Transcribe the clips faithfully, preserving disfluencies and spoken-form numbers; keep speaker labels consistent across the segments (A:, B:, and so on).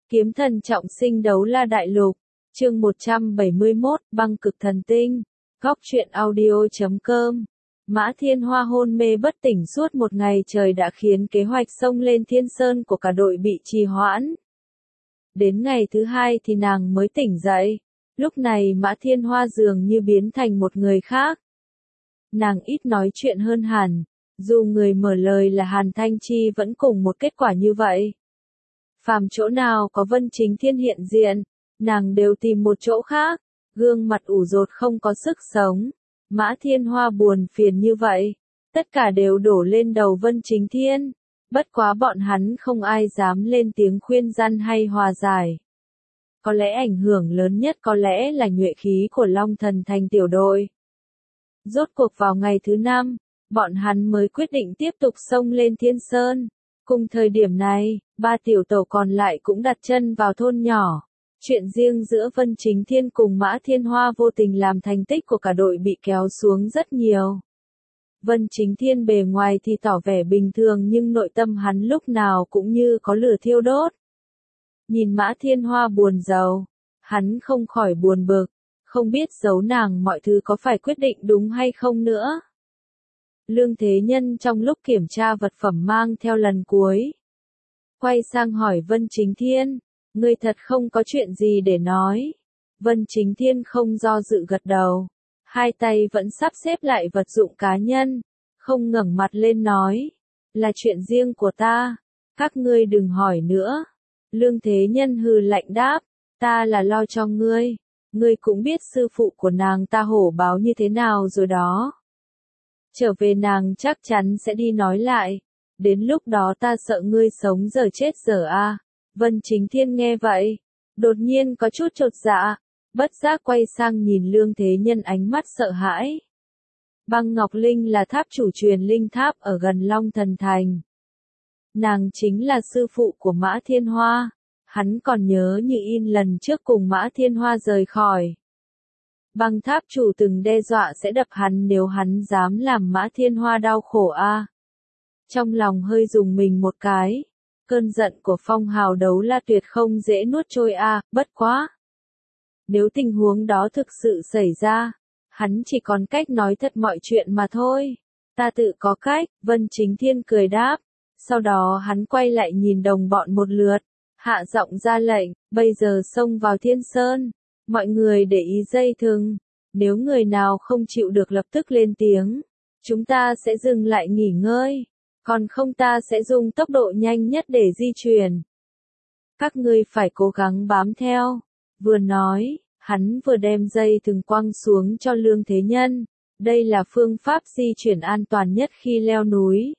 A: Kiếm thần trọng sinh đấu la đại lục, chương một trăm bảy mươi mốt, băng cực thần tinh, góc truyện audio chấm com. Mã Thiên Hoa hôn mê bất tỉnh suốt một ngày trời đã khiến kế hoạch xông lên Thiên Sơn của cả đội bị trì hoãn. Đến ngày thứ hai thì nàng mới tỉnh dậy, lúc này Mã Thiên Hoa dường như biến thành một người khác. Nàng ít nói chuyện hơn hẳn, dù người mở lời là Hàn Thanh Chi vẫn cùng một kết quả như vậy. Phàm chỗ nào có Vân Chính Thiên hiện diện, nàng đều tìm một chỗ khác, gương mặt ủ rột không có sức sống. Mã Thiên Hoa buồn phiền như vậy, tất cả đều đổ lên đầu Vân Chính Thiên, bất quá bọn hắn không ai dám lên tiếng khuyên răn hay hòa giải. Có lẽ ảnh hưởng lớn nhất có lẽ là nhuệ khí của Long Thần Thành tiểu đội. Rốt cuộc vào ngày thứ năm, bọn hắn mới quyết định tiếp tục xông lên Thiên Sơn. Cùng thời điểm này, ba tiểu tổ còn lại cũng đặt chân vào thôn nhỏ. Chuyện riêng giữa Vân Chính Thiên cùng Mã Thiên Hoa vô tình làm thành tích của cả đội bị kéo xuống rất nhiều. Vân Chính Thiên bề ngoài thì tỏ vẻ bình thường nhưng nội tâm hắn lúc nào cũng như có lửa thiêu đốt. Nhìn Mã Thiên Hoa buồn rầu, hắn không khỏi buồn bực, không biết giấu nàng mọi thứ có phải quyết định đúng hay không nữa. Lương Thế Nhân trong lúc kiểm tra vật phẩm mang theo lần cuối, quay sang hỏi Vân Chính Thiên, ngươi thật không có chuyện gì để nói. Vân Chính Thiên không do dự gật đầu, hai tay vẫn sắp xếp lại vật dụng cá nhân, không ngẩng mặt lên nói, là chuyện riêng của ta, các ngươi đừng hỏi nữa. Lương Thế Nhân hừ lạnh đáp, ta là lo cho ngươi, ngươi cũng biết sư phụ của nàng ta hổ báo như thế nào rồi đó. Trở về nàng chắc chắn sẽ đi nói lại, đến lúc đó ta sợ ngươi sống giờ chết giờ a. À. Vân Chính Thiên nghe vậy, đột nhiên có chút chột dạ, bất giác quay sang nhìn Lương Thế Nhân ánh mắt sợ hãi. Băng Ngọc Linh là tháp chủ truyền linh tháp ở gần Long Thần Thành. Nàng chính là sư phụ của Mã Thiên Hoa, hắn còn nhớ như in lần trước cùng Mã Thiên Hoa rời khỏi. Băng tháp chủ từng đe dọa sẽ đập hắn nếu hắn dám làm Mã Thiên Hoa đau khổ a. À. Trong lòng hơi rùng mình một cái, cơn giận của phong hào đấu la tuyệt không dễ nuốt trôi a, à, bất quá. Nếu tình huống đó thực sự xảy ra, hắn chỉ còn cách nói thật mọi chuyện mà thôi. Ta tự có cách, Vân Chính Thiên cười đáp, sau đó hắn quay lại nhìn đồng bọn một lượt, hạ giọng ra lệnh, bây giờ xông vào Thiên Sơn. Mọi người để ý dây thừng, nếu người nào không chịu được lập tức lên tiếng, chúng ta sẽ dừng lại nghỉ ngơi, còn không ta sẽ dùng tốc độ nhanh nhất để di chuyển. Các ngươi phải cố gắng bám theo. Vừa nói, hắn vừa đem dây thừng quăng xuống cho Lương Thế Nhân, đây là phương pháp di chuyển an toàn nhất khi leo núi.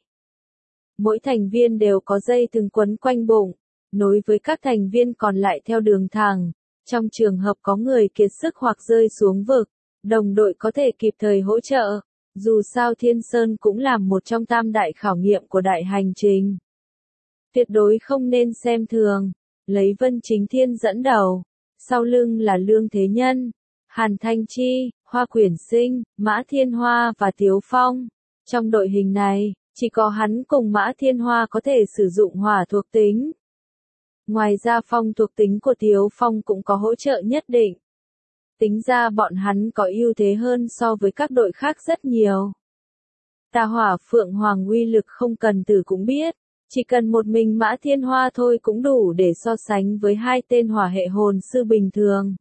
A: Mỗi thành viên đều có dây thừng quấn quanh bụng, nối với các thành viên còn lại theo đường thẳng. Trong trường hợp có người kiệt sức hoặc rơi xuống vực, đồng đội có thể kịp thời hỗ trợ. Dù sao Thiên Sơn cũng là một trong tam đại khảo nghiệm của đại hành trình. Tuyệt đối không nên xem thường, lấy Vân Chính Thiên dẫn đầu, sau lưng là Lương Thế Nhân, Hàn Thanh Chi, Hoa Quyển Sinh, Mã Thiên Hoa và Tiếu Phong. Trong đội hình này, chỉ có hắn cùng Mã Thiên Hoa có thể sử dụng hỏa thuộc tính. Ngoài ra phong thuộc tính của Tiếu Phong cũng có hỗ trợ nhất định. Tính ra bọn hắn có ưu thế hơn so với các đội khác rất nhiều. Tà hỏa Phượng Hoàng uy lực không cần từ cũng biết, chỉ cần một mình Mã Thiên Hoa thôi cũng đủ để so sánh với hai tên hỏa hệ hồn sư bình thường.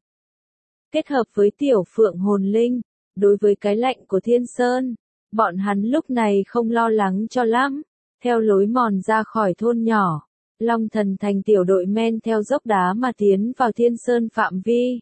A: Kết hợp với tiểu Phượng hồn linh, đối với cái lạnh của Thiên Sơn, bọn hắn lúc này không lo lắng cho lắm. Theo lối mòn ra khỏi thôn nhỏ, Long Thần Thành tiểu đội men theo dốc đá mà tiến vào Thiên Sơn phạm vi.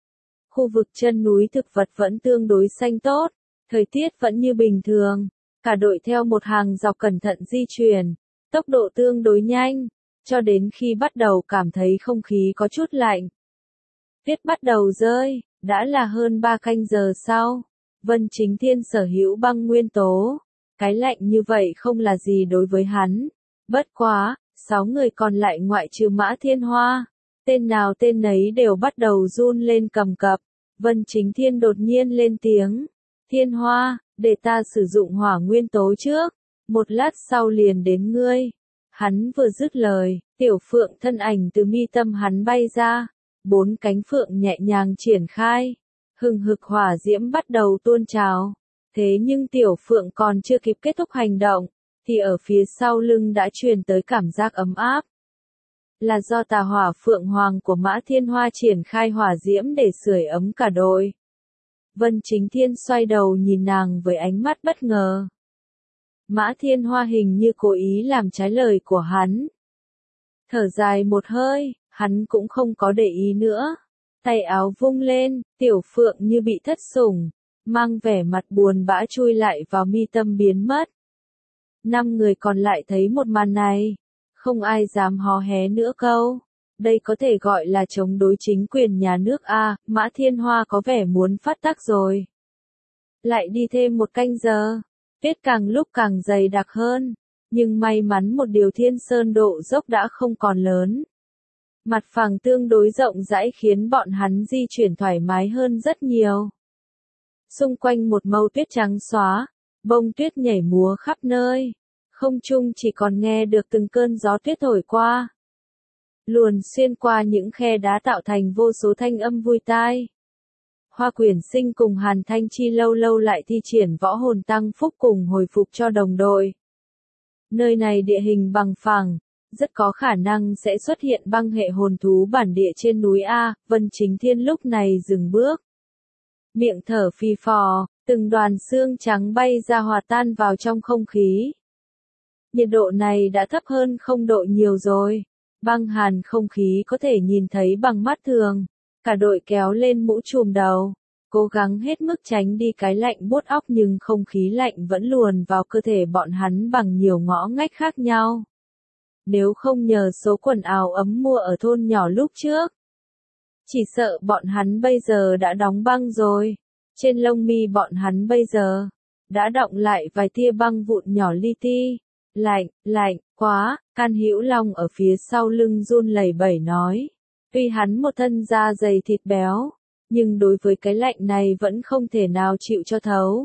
A: Khu vực chân núi thực vật vẫn tương đối xanh tốt, thời tiết vẫn như bình thường, cả đội theo một hàng dọc cẩn thận di chuyển, tốc độ tương đối nhanh, cho đến khi bắt đầu cảm thấy không khí có chút lạnh. Tuyết bắt đầu rơi, đã là hơn ba canh giờ sau, Vân Chính Thiên sở hữu băng nguyên tố, cái lạnh như vậy không là gì đối với hắn, bất quá, sáu người còn lại ngoại trừ Mã Thiên Hoa. Tên nào tên nấy đều bắt đầu run lên cầm cập. Vân Chính Thiên đột nhiên lên tiếng. Thiên Hoa, để ta sử dụng hỏa nguyên tố trước. Một lát sau liền đến ngươi. Hắn vừa dứt lời, tiểu phượng thân ảnh từ mi tâm hắn bay ra, bốn cánh phượng nhẹ nhàng triển khai, hừng hực hỏa diễm bắt đầu tuôn trào. Thế nhưng tiểu phượng còn chưa kịp kết thúc hành động, thì ở phía sau lưng đã truyền tới cảm giác ấm áp. Là do tà hỏa phượng hoàng của Mã Thiên Hoa triển khai hỏa diễm để sưởi ấm cả đội. Vân Chính Thiên xoay đầu nhìn nàng với ánh mắt bất ngờ. Mã Thiên Hoa hình như cố ý làm trái lời của hắn. Thở dài một hơi, hắn cũng không có để ý nữa. Tay áo vung lên, tiểu phượng như bị thất sủng, mang vẻ mặt buồn bã chui lại vào mi tâm biến mất. Năm người còn lại thấy một màn này, không ai dám hò hé nữa câu. Đây có thể gọi là chống đối chính quyền nhà nước a, Mã Thiên Hoa có vẻ muốn phát tác rồi. Lại đi thêm một canh giờ, tuyết càng lúc càng dày đặc hơn, nhưng may mắn một điều Thiên Sơn độ dốc đã không còn lớn. Mặt phẳng tương đối rộng rãi khiến bọn hắn di chuyển thoải mái hơn rất nhiều. Xung quanh một màu tuyết trắng xóa, bông tuyết nhảy múa khắp nơi, không trung chỉ còn nghe được từng cơn gió tuyết thổi qua. Luồn xuyên qua những khe đá tạo thành vô số thanh âm vui tai. Hoa Quyển Sinh cùng Hàn Thanh Chi lâu lâu lại thi triển võ hồn tăng phúc cùng hồi phục cho đồng đội. Nơi này địa hình bằng phẳng, rất có khả năng sẽ xuất hiện băng hệ hồn thú bản địa trên núi A. Vân Chính Thiên lúc này dừng bước. Miệng thở phì phò, từng đoàn xương trắng bay ra hòa tan vào trong không khí. Nhiệt độ này đã thấp hơn không độ nhiều rồi. Băng hàn không khí có thể nhìn thấy bằng mắt thường. Cả đội kéo lên mũ trùm đầu, cố gắng hết mức tránh đi cái lạnh buốt óc, nhưng không khí lạnh vẫn luồn vào cơ thể bọn hắn bằng nhiều ngõ ngách khác nhau. Nếu không nhờ số quần áo ấm mua ở thôn nhỏ lúc trước, chỉ sợ bọn hắn bây giờ đã đóng băng rồi. Trên lông mi bọn hắn bây giờ đã đọng lại vài tia băng vụn nhỏ li ti. Lạnh, lạnh, quá, Can Hữu Long ở phía sau lưng run lẩy bẩy nói. Tuy hắn một thân da dày thịt béo, nhưng đối với cái lạnh này vẫn không thể nào chịu cho thấu.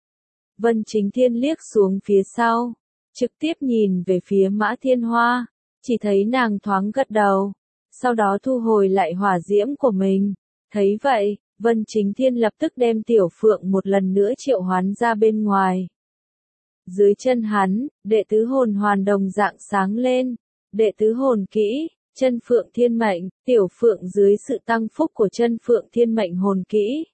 A: Vân Chính Thiên liếc xuống phía sau, trực tiếp nhìn về phía Mã Thiên Hoa, chỉ thấy nàng thoáng gật đầu, sau đó thu hồi lại hỏa diễm của mình. Thấy vậy, Vân Chính Thiên lập tức đem tiểu phượng một lần nữa triệu hoán ra bên ngoài. Dưới chân hắn, đệ tứ hồn hoàn đồng dạng sáng lên, đệ tứ hồn kỹ, chân phượng thiên mệnh, tiểu phượng dưới sự tăng phúc của chân phượng thiên mệnh hồn kỹ.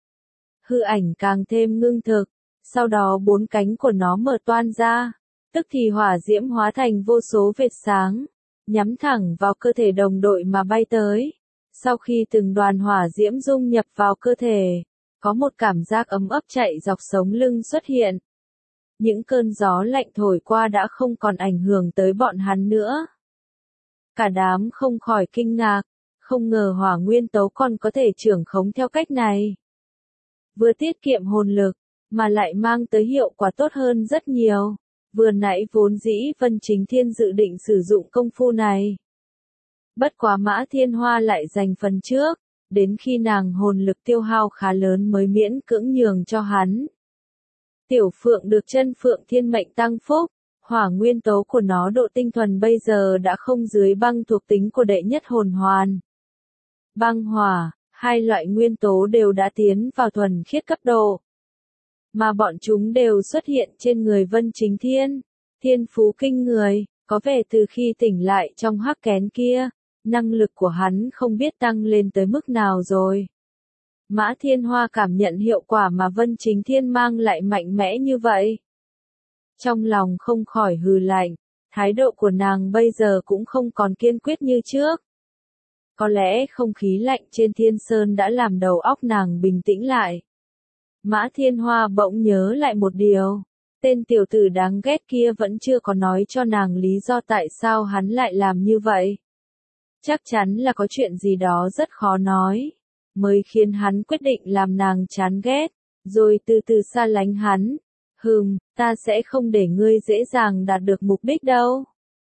A: Hư ảnh càng thêm ngưng thực, sau đó bốn cánh của nó mở toan ra, tức thì hỏa diễm hóa thành vô số vệt sáng, nhắm thẳng vào cơ thể đồng đội mà bay tới. Sau khi từng đoàn hỏa diễm dung nhập vào cơ thể, có một cảm giác ấm ấp chạy dọc sống lưng xuất hiện. Những cơn gió lạnh thổi qua đã không còn ảnh hưởng tới bọn hắn nữa. Cả đám không khỏi kinh ngạc, không ngờ hỏa nguyên tấu còn có thể trưởng khống theo cách này. Vừa tiết kiệm hồn lực, mà lại mang tới hiệu quả tốt hơn rất nhiều. Vừa nãy vốn dĩ Vân Chính Thiên dự định sử dụng công phu này. Bất quá Mã Thiên Hoa lại giành phần trước, đến khi nàng hồn lực tiêu hao khá lớn mới miễn cưỡng nhường cho hắn. Tiểu phượng được chân phượng thiên mệnh tăng phúc, hỏa nguyên tố của nó độ tinh thuần bây giờ đã không dưới băng thuộc tính của đệ nhất hồn hoàn. Băng hỏa, hai loại nguyên tố đều đã tiến vào thuần khiết cấp độ. Mà bọn chúng đều xuất hiện trên người Vân Chính Thiên, thiên phú kinh người, có vẻ từ khi tỉnh lại trong hắc kén kia, năng lực của hắn không biết tăng lên tới mức nào rồi. Mã Thiên Hoa cảm nhận hiệu quả mà Vân Chính Thiên mang lại mạnh mẽ như vậy. Trong lòng không khỏi hừ lạnh, thái độ của nàng bây giờ cũng không còn kiên quyết như trước. Có lẽ không khí lạnh trên Thiên Sơn đã làm đầu óc nàng bình tĩnh lại. Mã Thiên Hoa bỗng nhớ lại một điều, tên tiểu tử đáng ghét kia vẫn chưa có nói cho nàng lý do tại sao hắn lại làm như vậy. Chắc chắn là có chuyện gì đó rất khó nói, mới khiến hắn quyết định làm nàng chán ghét, rồi từ từ xa lánh hắn. Hừm, ta sẽ không để ngươi dễ dàng đạt được mục đích đâu.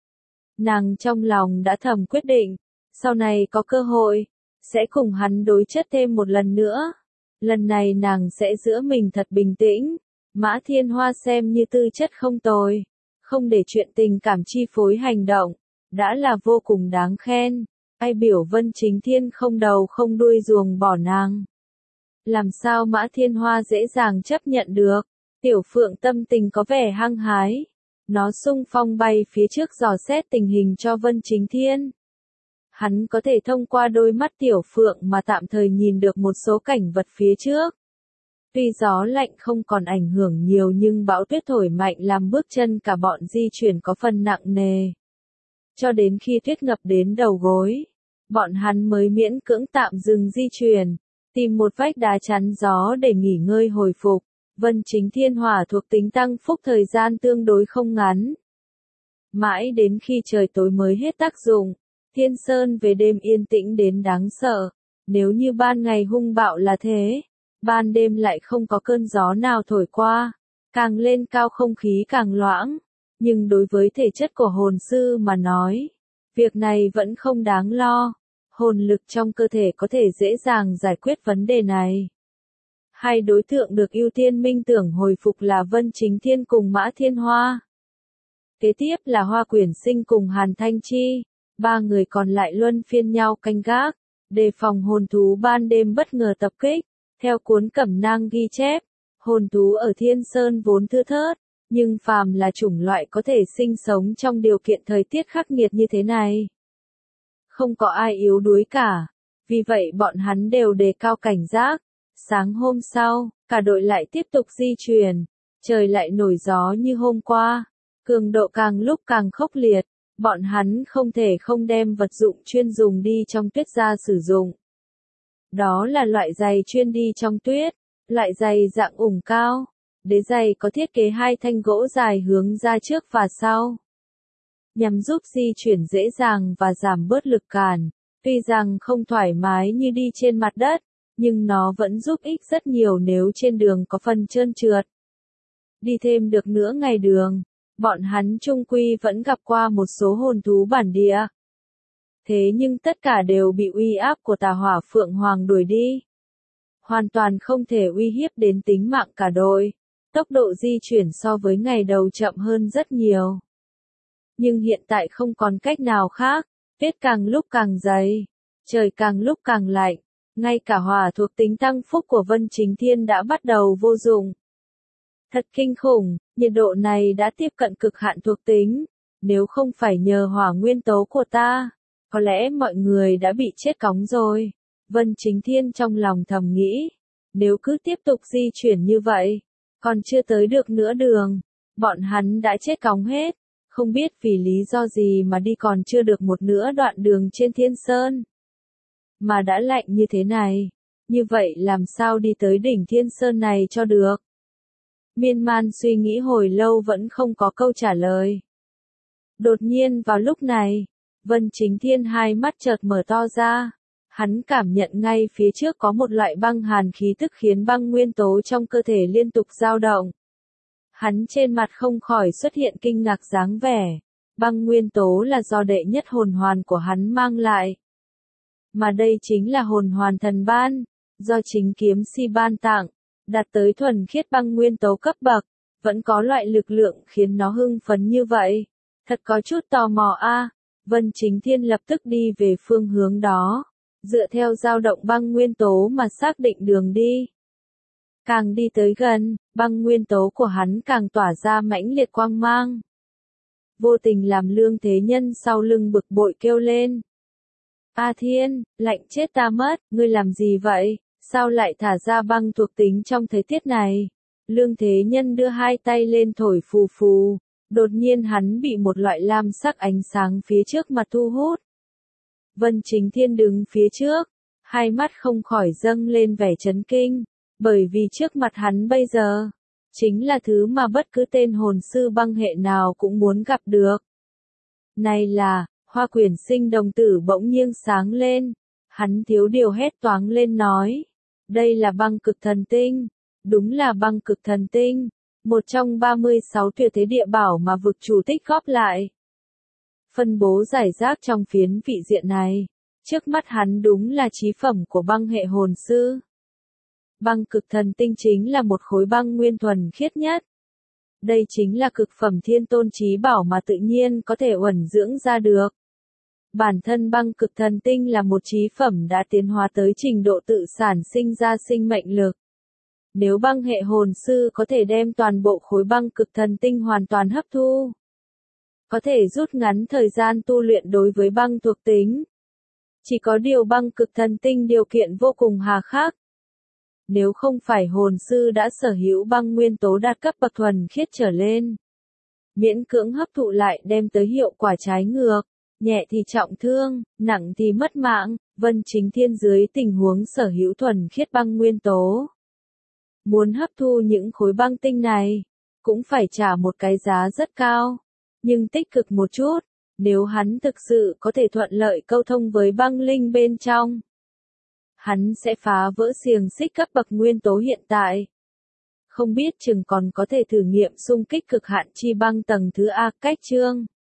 A: Nàng trong lòng đã thầm quyết định, sau này có cơ hội, sẽ cùng hắn đối chất thêm một lần nữa. Lần này nàng sẽ giữ mình thật bình tĩnh. Mã Thiên Hoa xem như tư chất không tồi, không để chuyện tình cảm chi phối hành động, đã là vô cùng đáng khen. Ai biểu Vân Chính Thiên không đầu không đuôi ruồng bỏ nàng. Làm sao Mã Thiên Hoa dễ dàng chấp nhận được? Tiểu Phượng tâm tình có vẻ hăng hái. Nó xung phong bay phía trước dò xét tình hình cho Vân Chính Thiên. Hắn có thể thông qua đôi mắt Tiểu Phượng mà tạm thời nhìn được một số cảnh vật phía trước. Tuy gió lạnh không còn ảnh hưởng nhiều nhưng bão tuyết thổi mạnh làm bước chân cả bọn di chuyển có phần nặng nề. Cho đến khi tuyết ngập đến đầu gối, bọn hắn mới miễn cưỡng tạm dừng di chuyển, tìm một vách đá chắn gió để nghỉ ngơi hồi phục. Vân Chính Thiên hỏa thuộc tính tăng phúc thời gian tương đối không ngắn. Mãi đến khi trời tối mới hết tác dụng, Thiên Sơn về đêm yên tĩnh đến đáng sợ. Nếu như ban ngày hung bạo là thế, ban đêm lại không có cơn gió nào thổi qua, càng lên cao không khí càng loãng. Nhưng đối với thể chất của hồn sư mà nói, việc này vẫn không đáng lo. Hồn lực trong cơ thể có thể dễ dàng giải quyết vấn đề này. Hai đối tượng được ưu tiên minh tưởng hồi phục là Vân Chính Thiên cùng Mã Thiên Hoa. Kế tiếp là Hoa Quyển Sinh cùng Hàn Thanh Chi. Ba người còn lại luân phiên nhau canh gác, đề phòng hồn thú ban đêm bất ngờ tập kích. Theo cuốn cẩm nang ghi chép, hồn thú ở Thiên Sơn vốn thưa thớt, nhưng phàm là chủng loại có thể sinh sống trong điều kiện thời tiết khắc nghiệt như thế này. Không có ai yếu đuối cả, vì vậy bọn hắn đều đề cao cảnh giác. Sáng hôm sau, cả đội lại tiếp tục di chuyển, trời lại nổi gió như hôm qua, cường độ càng lúc càng khốc liệt, bọn hắn không thể không đem vật dụng chuyên dùng đi trong tuyết ra sử dụng. Đó là loại giày chuyên đi trong tuyết, loại giày dạng ủng cao, đế giày có thiết kế hai thanh gỗ dài hướng ra trước và sau, nhằm giúp di chuyển dễ dàng và giảm bớt lực cản. Tuy rằng không thoải mái như đi trên mặt đất, nhưng nó vẫn giúp ích rất nhiều nếu trên đường có phần trơn trượt. Đi thêm được nửa ngày đường, bọn hắn chung quy vẫn gặp qua một số hồn thú bản địa. Thế nhưng tất cả đều bị uy áp của Tà Hỏa Phượng Hoàng đuổi đi. Hoàn toàn không thể uy hiếp đến tính mạng cả đội. Tốc độ di chuyển so với ngày đầu chậm hơn rất nhiều. Nhưng hiện tại không còn cách nào khác, tuyết càng lúc càng dày, trời càng lúc càng lạnh. Ngay cả hỏa thuộc tính tăng phúc của Vân Chính Thiên đã bắt đầu vô dụng. Thật kinh khủng, nhiệt độ này đã tiếp cận cực hạn thuộc tính. Nếu không phải nhờ hỏa nguyên tố của ta, có lẽ mọi người đã bị chết cóng rồi. Vân Chính Thiên trong lòng thầm nghĩ, nếu cứ tiếp tục di chuyển như vậy, còn chưa tới được nửa đường, bọn hắn đã chết cóng hết. Không biết vì lý do gì mà đi còn chưa được một nửa đoạn đường trên Thiên Sơn. Mà đã lạnh như thế này, như vậy làm sao đi tới đỉnh Thiên Sơn này cho được? Miên man suy nghĩ hồi lâu vẫn không có câu trả lời. Đột nhiên vào lúc này, Vân Chính Thiên hai mắt chợt mở to ra. Hắn cảm nhận ngay phía trước có một loại băng hàn khí tức khiến băng nguyên tố trong cơ thể liên tục dao động. Hắn trên mặt không khỏi xuất hiện kinh ngạc dáng vẻ. Băng nguyên tố là do đệ nhất hồn hoàn của hắn mang lại. Mà đây chính là hồn hoàn thần ban, do chính kiếm si ban tặng, đạt tới thuần khiết băng nguyên tố cấp bậc, vẫn có loại lực lượng khiến nó hưng phấn như vậy. Thật có chút tò mò a. À. Vân Chính Thiên lập tức đi về phương hướng đó, dựa theo dao động băng nguyên tố mà xác định đường đi. Càng đi tới gần, băng nguyên tố của hắn càng tỏa ra mãnh liệt quang mang. Vô tình làm Lương Thế Nhân sau lưng bực bội kêu lên. A Thiên, lạnh chết ta mất, ngươi làm gì vậy? Sao lại thả ra băng thuộc tính trong thời tiết này? Lương Thế Nhân đưa hai tay lên thổi phù phù, đột nhiên hắn bị một loại lam sắc ánh sáng phía trước mặt thu hút. Vân Chính Thiên đứng phía trước, hai mắt không khỏi dâng lên vẻ chấn kinh, bởi vì trước mặt hắn bây giờ, chính là thứ mà bất cứ tên hồn sư băng hệ nào cũng muốn gặp được. Này là, Hoa Quyển Sinh đồng tử bỗng nhiên sáng lên, hắn thiếu điều hét toáng lên nói, đây là băng cực thần tinh, đúng là băng cực thần tinh, một trong ba mươi sáu tuyệt thế địa bảo mà vực chủ tích góp lại. Phân bố giải rác trong phiến vị diện này, trước mắt hắn đúng là chí phẩm của băng hệ hồn sư. Băng cực thần tinh chính là một khối băng nguyên thuần khiết nhất. Đây chính là cực phẩm thiên tôn trí bảo mà tự nhiên có thể uẩn dưỡng ra được. Bản thân băng cực thần tinh là một chí phẩm đã tiến hóa tới trình độ tự sản sinh ra sinh mệnh lực. Nếu băng hệ hồn sư có thể đem toàn bộ khối băng cực thần tinh hoàn toàn hấp thu, có thể rút ngắn thời gian tu luyện đối với băng thuộc tính. Chỉ có điều băng cực thần tinh điều kiện vô cùng hà khắc. Nếu không phải hồn sư đã sở hữu băng nguyên tố đạt cấp bậc thuần khiết trở lên, miễn cưỡng hấp thụ lại đem tới hiệu quả trái ngược, nhẹ thì trọng thương, nặng thì mất mạng. Vân Chính Thiên dưới tình huống sở hữu thuần khiết băng nguyên tố, muốn hấp thu những khối băng tinh này, cũng phải trả một cái giá rất cao. Nhưng tích cực một chút, nếu hắn thực sự có thể thuận lợi câu thông với băng linh bên trong, hắn sẽ phá vỡ xiềng xích cấp bậc nguyên tố hiện tại. Không biết chừng còn có thể thử nghiệm xung kích cực hạn chi băng tầng thứ A cách chương.